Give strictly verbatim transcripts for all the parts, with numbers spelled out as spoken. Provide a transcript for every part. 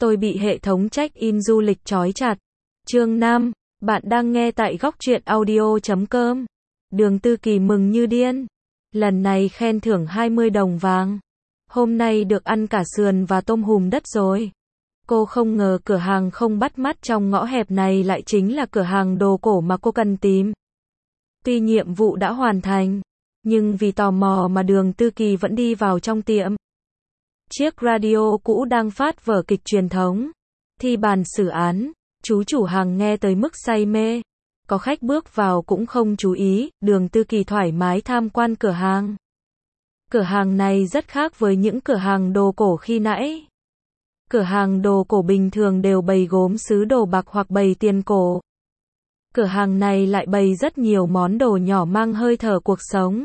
Tôi bị hệ thống check-in du lịch trói chặt. Chương năm, bạn đang nghe tại góc truyện audio chấm com. Đường Tư Kỳ mừng như điên. Lần này khen thưởng hai mươi đồng vàng. Hôm nay được ăn cả sườn và tôm hùm đất rồi. Cô không ngờ cửa hàng không bắt mắt trong ngõ hẹp này lại chính là cửa hàng đồ cổ mà cô cần tìm. Tuy nhiệm vụ đã hoàn thành, nhưng vì tò mò mà Đường Tư Kỳ vẫn đi vào trong tiệm. Chiếc radio cũ đang phát vở kịch truyền thống, thi bàn xử án, chú chủ hàng nghe tới mức say mê. Có khách bước vào cũng không chú ý, Đường Tư Kỳ thoải mái tham quan cửa hàng. Cửa hàng này rất khác với những cửa hàng đồ cổ khi nãy. Cửa hàng đồ cổ bình thường đều bày gốm sứ đồ bạc hoặc bày tiền cổ. Cửa hàng này lại bày rất nhiều món đồ nhỏ mang hơi thở cuộc sống.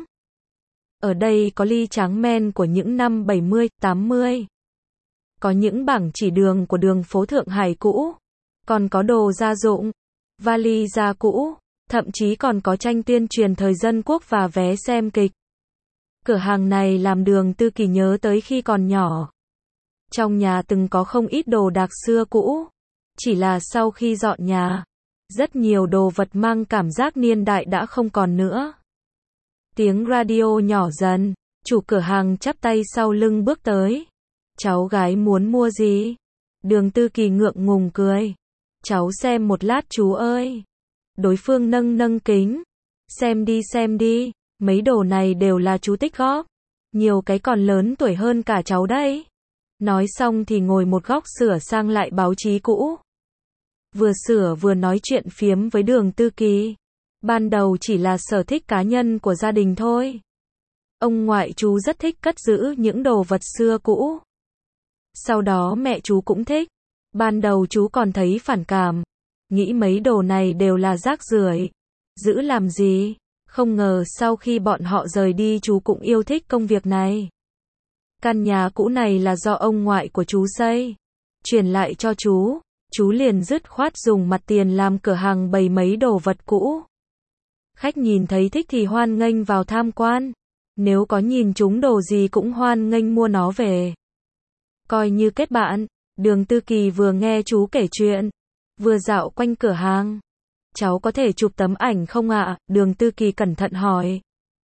Ở đây có ly tráng men của những năm bảy mươi, tám mươi. Có những bảng chỉ đường của đường phố Thượng Hải cũ. Còn có đồ gia dụng, vali da cũ, thậm chí còn có tranh tuyên truyền thời dân quốc và vé xem kịch. Cửa hàng này làm Đường Tư Kỳ nhớ tới khi còn nhỏ. Trong nhà từng có không ít đồ đạc xưa cũ. Chỉ là sau khi dọn nhà, rất nhiều đồ vật mang cảm giác niên đại đã không còn nữa. Tiếng radio nhỏ dần, chủ cửa hàng chắp tay sau lưng bước tới. Cháu gái muốn mua gì? Đường Tư Kỳ ngượng ngùng cười. Cháu xem một lát chú ơi. Đối phương nâng nâng kính. Xem đi xem đi, mấy đồ này đều là chú tích góp. Nhiều cái còn lớn tuổi hơn cả cháu đấy. Nói xong thì ngồi một góc sửa sang lại báo chí cũ. Vừa sửa vừa nói chuyện phiếm với Đường Tư Kỳ. Ban đầu chỉ là sở thích cá nhân của gia đình thôi. Ông ngoại chú rất thích cất giữ những đồ vật xưa cũ. Sau đó mẹ chú cũng thích. Ban đầu chú còn thấy phản cảm. Nghĩ mấy đồ này đều là rác rưởi. Giữ làm gì? Không ngờ sau khi bọn họ rời đi chú cũng yêu thích công việc này. Căn nhà cũ này là do ông ngoại của chú xây. Chuyển lại cho chú. Chú liền dứt khoát dùng mặt tiền làm cửa hàng bày mấy đồ vật cũ. Khách nhìn thấy thích thì hoan nghênh vào tham quan. Nếu có nhìn trúng đồ gì cũng hoan nghênh mua nó về. Coi như kết bạn. Đường Tư Kỳ vừa nghe chú kể chuyện, vừa dạo quanh cửa hàng. Cháu có thể chụp tấm ảnh không ạ? Đường Tư Kỳ cẩn thận hỏi.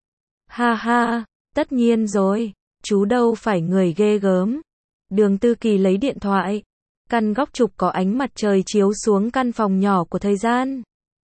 Ha ha, tất nhiên rồi, chú đâu phải người ghê gớm. Đường Tư Kỳ lấy điện thoại. Căn góc chụp có ánh mặt trời chiếu xuống căn phòng nhỏ của thời gian.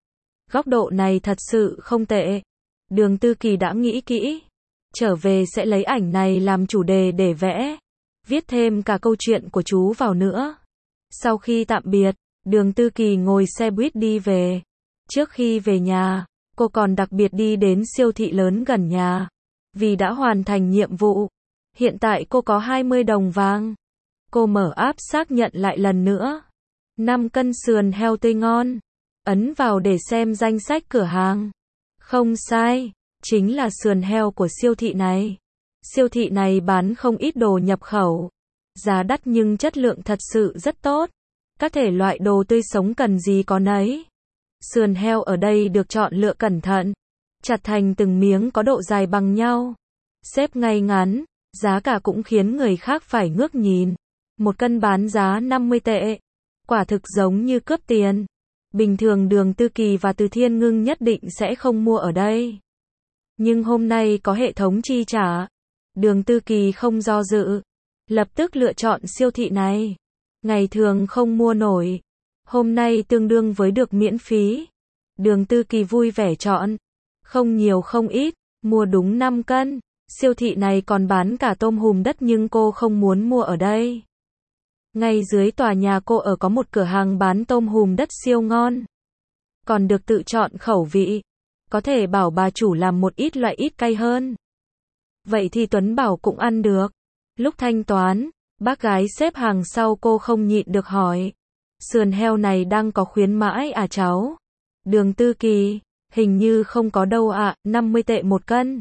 Góc độ này thật sự không tệ. Đường Tư Kỳ đã nghĩ kỹ. Trở về sẽ lấy ảnh này làm chủ đề để vẽ. Viết thêm cả câu chuyện của chú vào nữa. Sau khi tạm biệt, Đường Tư Kỳ ngồi xe buýt đi về. Trước khi về nhà, cô còn đặc biệt đi đến siêu thị lớn gần nhà. Vì đã hoàn thành nhiệm vụ. Hiện tại cô có hai mươi đồng vàng. Cô mở app xác nhận lại lần nữa. năm cân sườn heo tươi ngon. Ấn vào để xem danh sách cửa hàng. Không sai, chính là sườn heo của siêu thị này. Siêu thị này bán không ít đồ nhập khẩu. Giá đắt nhưng chất lượng thật sự rất tốt. Các thể loại đồ tươi sống cần gì có nấy. Sườn heo ở đây được chọn lựa cẩn thận. Chặt thành từng miếng có độ dài bằng nhau. Xếp ngay ngắn. Giá cả cũng khiến người khác phải ngước nhìn. Một cân bán giá năm mươi tệ. Quả thực giống như cướp tiền. Bình thường Đường Tư Kỳ và Từ Thiên Ngưng nhất định sẽ không mua ở đây. Nhưng hôm nay có hệ thống chi trả. Đường Tư Kỳ không do dự. Lập tức lựa chọn siêu thị này. Ngày thường không mua nổi. Hôm nay tương đương với được miễn phí. Đường Tư Kỳ vui vẻ chọn. Không nhiều không ít. Mua đúng năm cân. Siêu thị này còn bán cả tôm hùm đất nhưng cô không muốn mua ở đây. Ngay dưới tòa nhà cô ở có một cửa hàng bán tôm hùm đất siêu ngon. Còn được tự chọn khẩu vị. Có thể bảo bà chủ làm một ít loại ít cay hơn. Vậy thì Tuấn bảo cũng ăn được. Lúc thanh toán, bác gái xếp hàng sau cô không nhịn được hỏi. Sườn heo này đang có khuyến mãi à cháu? Đường Tư Kỳ, hình như không có đâu ạ, à, năm mươi tệ một cân.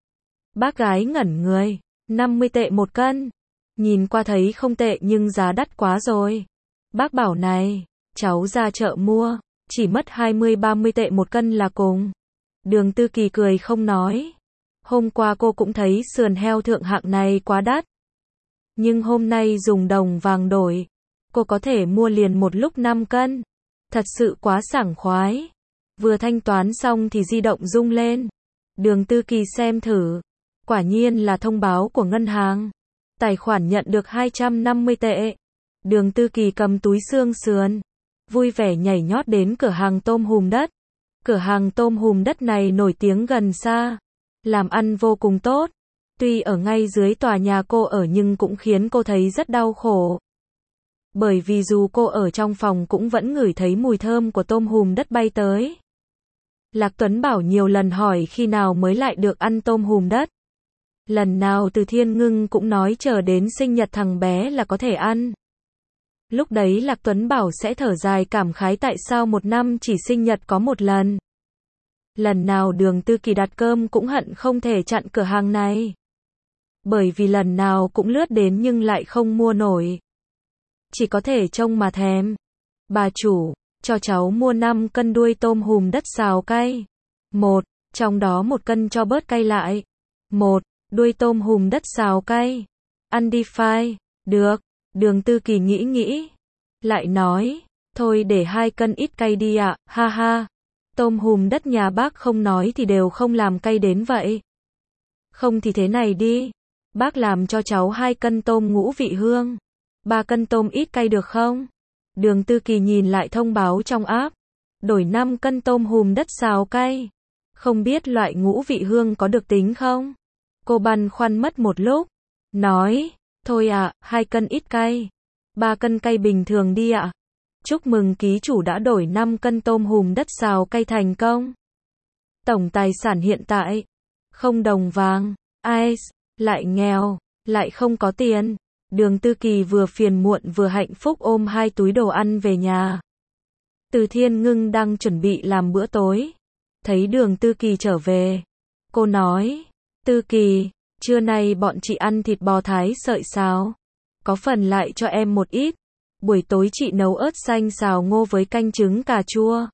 Bác gái ngẩn người, năm mươi tệ một cân. Nhìn qua thấy không tệ nhưng giá đắt quá rồi. Bác bảo này, cháu ra chợ mua, chỉ mất hai mươi ba mươi tệ một cân là cùng. Đường Tư Kỳ cười không nói. Hôm qua cô cũng thấy sườn heo thượng hạng này quá đắt. Nhưng hôm nay dùng đồng vàng đổi. Cô có thể mua liền một lúc năm cân. Thật sự quá sảng khoái. Vừa thanh toán xong thì di động rung lên. Đường Tư Kỳ xem thử. Quả nhiên là thông báo của ngân hàng. Tài khoản nhận được hai trăm năm mươi tệ. Đường Tư Kỳ cầm túi xương sườn. Vui vẻ nhảy nhót đến cửa hàng tôm hùm đất. Cửa hàng tôm hùm đất này nổi tiếng gần xa. Làm ăn vô cùng tốt. Tuy ở ngay dưới tòa nhà cô ở nhưng cũng khiến cô thấy rất đau khổ. Bởi vì dù cô ở trong phòng cũng vẫn ngửi thấy mùi thơm của tôm hùm đất bay tới. Lạc Tuấn Bảo nhiều lần hỏi khi nào mới lại được ăn tôm hùm đất. Lần nào Từ Thiên Ngưng cũng nói chờ đến sinh nhật thằng bé là có thể ăn. Lúc đấy Lạc Tuấn Bảo sẽ thở dài cảm khái tại sao một năm chỉ sinh nhật có một lần. Lần nào Đường Tư Kỳ đặt cơm cũng hận không thể chặn cửa hàng này. Bởi vì lần nào cũng lướt đến nhưng lại không mua nổi. Chỉ có thể trông mà thèm. Bà chủ, cho cháu mua năm cân đuôi tôm hùm đất xào cay. Một, trong đó một cân cho bớt cay lại. Một, đuôi tôm hùm đất xào cay. Ăn đi phai. Được. Đường Tư Kỳ nghĩ nghĩ. Lại nói, thôi để hai cân ít cay đi ạ, ha ha. Tôm hùm đất nhà bác không nói thì đều không làm cay đến vậy. Không thì thế này đi. Bác làm cho cháu hai cân tôm ngũ vị hương. Ba cân tôm ít cay được không? Đường Tư Kỳ nhìn lại thông báo trong app. Đổi năm cân tôm hùm đất xào cay. Không biết loại ngũ vị hương có được tính không? Cô băn khoăn mất một lúc. Nói, thôi ạ, hai cân ít cay. Ba cân cay bình thường đi ạ. Chúc mừng ký chủ đã đổi năm cân tôm hùm đất xào cay thành công. Tổng tài sản hiện tại, không đồng vàng. Ai, lại nghèo, lại không có tiền. Đường Tư Kỳ vừa phiền muộn vừa hạnh phúc ôm hai túi đồ ăn về nhà. Từ Thiên Ngưng đang chuẩn bị làm bữa tối. Thấy Đường Tư Kỳ trở về. Cô nói, Tư Kỳ, trưa nay bọn chị ăn thịt bò thái sợi xào. Có phần lại cho em một ít. Buổi tối chị nấu ớt xanh xào ngô với canh trứng cà chua.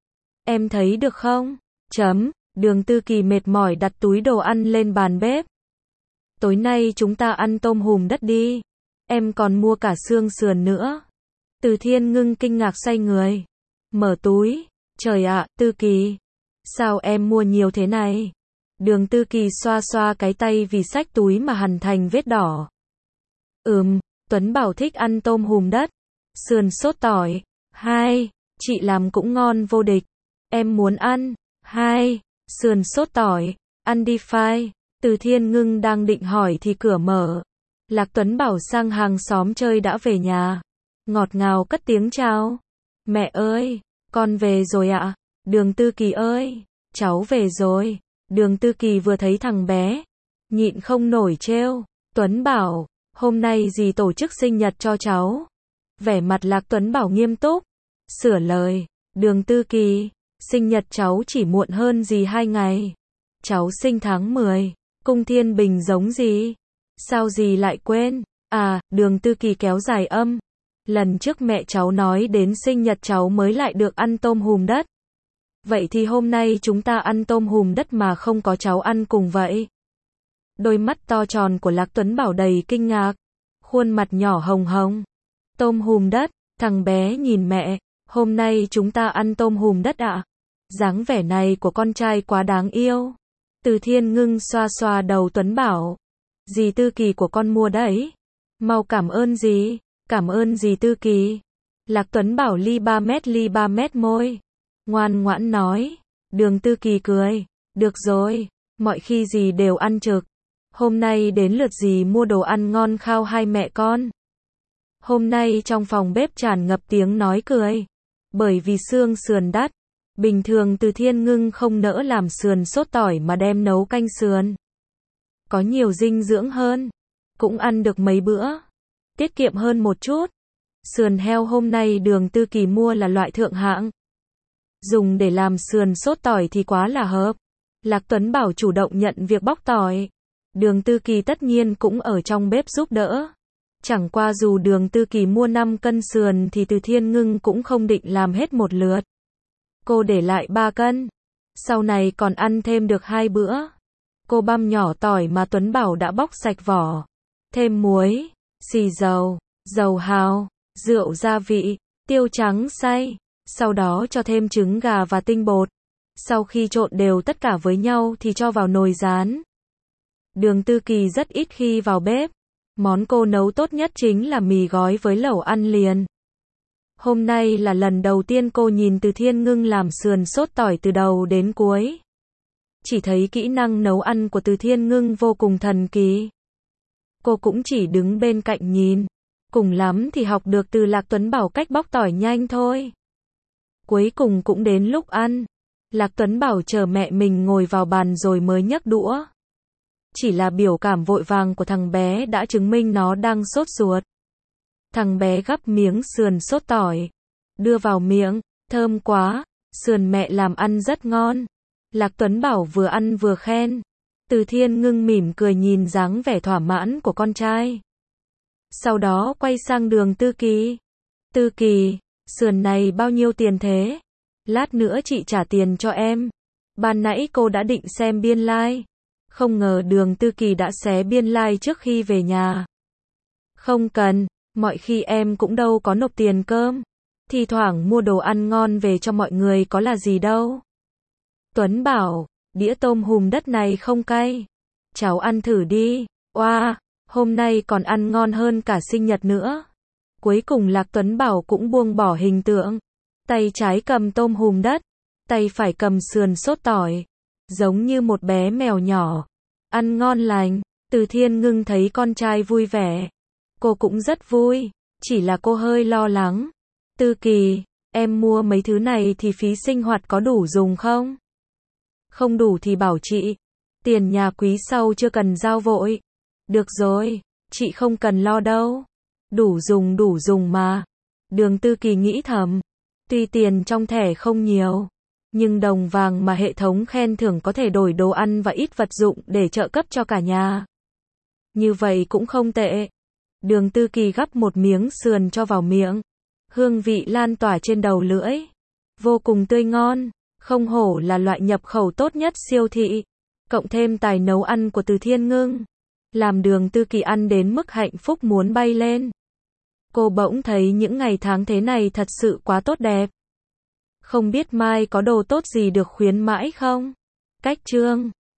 Em thấy được không? Chấm. Đường Tư Kỳ mệt mỏi đặt túi đồ ăn lên bàn bếp. Tối nay chúng ta ăn tôm hùm đất đi. Em còn mua cả xương sườn nữa. Từ Thiên Ngưng kinh ngạc xoay người. Mở túi. Trời ạ, Tư Kỳ. Sao em mua nhiều thế này? Đường Tư Kỳ xoa xoa cái tay vì xách túi mà hằn thành vết đỏ. Ừm, Tuấn Bảo thích ăn tôm hùm đất. Sườn sốt tỏi. Hai, chị làm cũng ngon vô địch. Em muốn ăn. Hai, sườn sốt tỏi. Ăn đi phai. Từ Thiên Ngưng đang định hỏi thì cửa mở. Lạc Tuấn Bảo sang hàng xóm chơi đã về nhà. Ngọt ngào cất tiếng chào. Mẹ ơi, con về rồi ạ. Đường Tư Kỳ ơi, cháu về rồi. Đường Tư Kỳ vừa thấy thằng bé, nhịn không nổi trêu. Tuấn Bảo, hôm nay dì tổ chức sinh nhật cho cháu. Vẻ mặt Lạc Tuấn Bảo nghiêm túc. Sửa lời, Đường Tư Kỳ, sinh nhật cháu chỉ muộn hơn dì hai ngày. Cháu sinh tháng mười, cung thiên bình giống dì. Sao dì lại quên? À, Đường Tư Kỳ kéo dài âm. Lần trước mẹ cháu nói đến sinh nhật cháu mới lại được ăn tôm hùm đất. Vậy thì hôm nay chúng ta ăn tôm hùm đất mà không có cháu ăn cùng vậy. Đôi mắt to tròn của Lạc Tuấn Bảo đầy kinh ngạc. Khuôn mặt nhỏ hồng hồng. Tôm hùm đất, thằng bé nhìn mẹ. Hôm nay chúng ta ăn tôm hùm đất ạ. À? Dáng vẻ này của con trai quá đáng yêu. Từ Thiên Ngưng xoa xoa đầu Tuấn Bảo. Dì Tư Kỳ của con mua đấy. Mau cảm ơn dì. Cảm ơn dì Tư Kỳ. Lạc Tuấn Bảo ly ba mét ly ba mét môi. Ngoan ngoãn nói. Đường Tư Kỳ cười. Được rồi. Mọi khi dì đều ăn trực. Hôm nay đến lượt dì mua đồ ăn ngon khao hai mẹ con. Hôm nay trong phòng bếp tràn ngập tiếng nói cười. Bởi vì xương sườn đắt. Bình thường Từ Thiên Ngưng không nỡ làm sườn sốt tỏi mà đem nấu canh sườn. Có nhiều dinh dưỡng hơn. Cũng ăn được mấy bữa. Tiết kiệm hơn một chút. Sườn heo hôm nay Đường Tư Kỳ mua là loại thượng hạng. Dùng để làm sườn sốt tỏi thì quá là hợp. Lạc Tuấn Bảo chủ động nhận việc bóc tỏi. Đường Tư Kỳ tất nhiên cũng ở trong bếp giúp đỡ. Chẳng qua dù Đường Tư Kỳ mua năm cân sườn thì Từ Thiên Ngưng cũng không định làm hết một lượt. Cô để lại ba cân. Sau này còn ăn thêm được hai bữa. Cô băm nhỏ tỏi mà Tuấn Bảo đã bóc sạch vỏ. Thêm muối, xì dầu, dầu hào, rượu gia vị, tiêu trắng xay, sau đó cho thêm trứng gà và tinh bột. Sau khi trộn đều tất cả với nhau thì cho vào nồi rán. Đường Tư Kỳ rất ít khi vào bếp. Món cô nấu tốt nhất chính là mì gói với lẩu ăn liền. Hôm nay là lần đầu tiên cô nhìn Từ Thiên Ngưng làm sườn sốt tỏi từ đầu đến cuối. Chỉ thấy kỹ năng nấu ăn của Từ Thiên Ngưng vô cùng thần kỳ. Cô cũng chỉ đứng bên cạnh nhìn. Cùng lắm thì học được từ Lạc Tuấn Bảo cách bóc tỏi nhanh thôi. Cuối cùng cũng đến lúc ăn. Lạc Tuấn Bảo chờ mẹ mình ngồi vào bàn rồi mới nhấc đũa. Chỉ là biểu cảm vội vàng của thằng bé đã chứng minh nó đang sốt ruột. Thằng bé gắp miếng sườn sốt tỏi, đưa vào miệng, thơm quá, sườn mẹ làm ăn rất ngon. Lạc Tuấn Bảo vừa ăn vừa khen. Từ Thiên Ngưng mỉm cười nhìn dáng vẻ thỏa mãn của con trai. Sau đó quay sang Đường Tư Kỳ. Tư Kỳ, sườn này bao nhiêu tiền thế? Lát nữa chị trả tiền cho em. Ban nãy cô đã định xem biên lai. Like. Không ngờ Đường Tư Kỳ đã xé biên lai like trước khi về nhà. Không cần, mọi khi em cũng đâu có nộp tiền cơm. Thì thoảng mua đồ ăn ngon về cho mọi người có là gì đâu. Tuấn bảo, đĩa tôm hùm đất này không cay. Cháu ăn thử đi. Oa, wow, hôm nay còn ăn ngon hơn cả sinh nhật nữa. Cuối cùng Lạc Tuấn Bảo cũng buông bỏ hình tượng. Tay trái cầm tôm hùm đất, tay phải cầm sườn sốt tỏi. Giống như một bé mèo nhỏ. Ăn ngon lành. Từ Thiên Ngưng thấy con trai vui vẻ. Cô cũng rất vui. Chỉ là cô hơi lo lắng. Tư Kỳ, em mua mấy thứ này thì phí sinh hoạt có đủ dùng không? Không đủ thì bảo chị. Tiền nhà quý sau chưa cần giao vội. Được rồi, chị không cần lo đâu. Đủ dùng đủ dùng mà. Đường Tư Kỳ nghĩ thầm. Tuy tiền trong thẻ không nhiều, nhưng đồng vàng mà hệ thống khen thưởng có thể đổi đồ ăn và ít vật dụng để trợ cấp cho cả nhà. Như vậy cũng không tệ. Đường Tư Kỳ gắp một miếng sườn cho vào miệng. Hương vị lan tỏa trên đầu lưỡi. Vô cùng tươi ngon. Không hổ là loại nhập khẩu tốt nhất siêu thị. Cộng thêm tài nấu ăn của Từ Thiên Ngưng. Làm Đường Tư Kỳ ăn đến mức hạnh phúc muốn bay lên. Cô bỗng thấy những ngày tháng thế này thật sự quá tốt đẹp. Không biết mai có đồ tốt gì được khuyến mãi không? Cách chương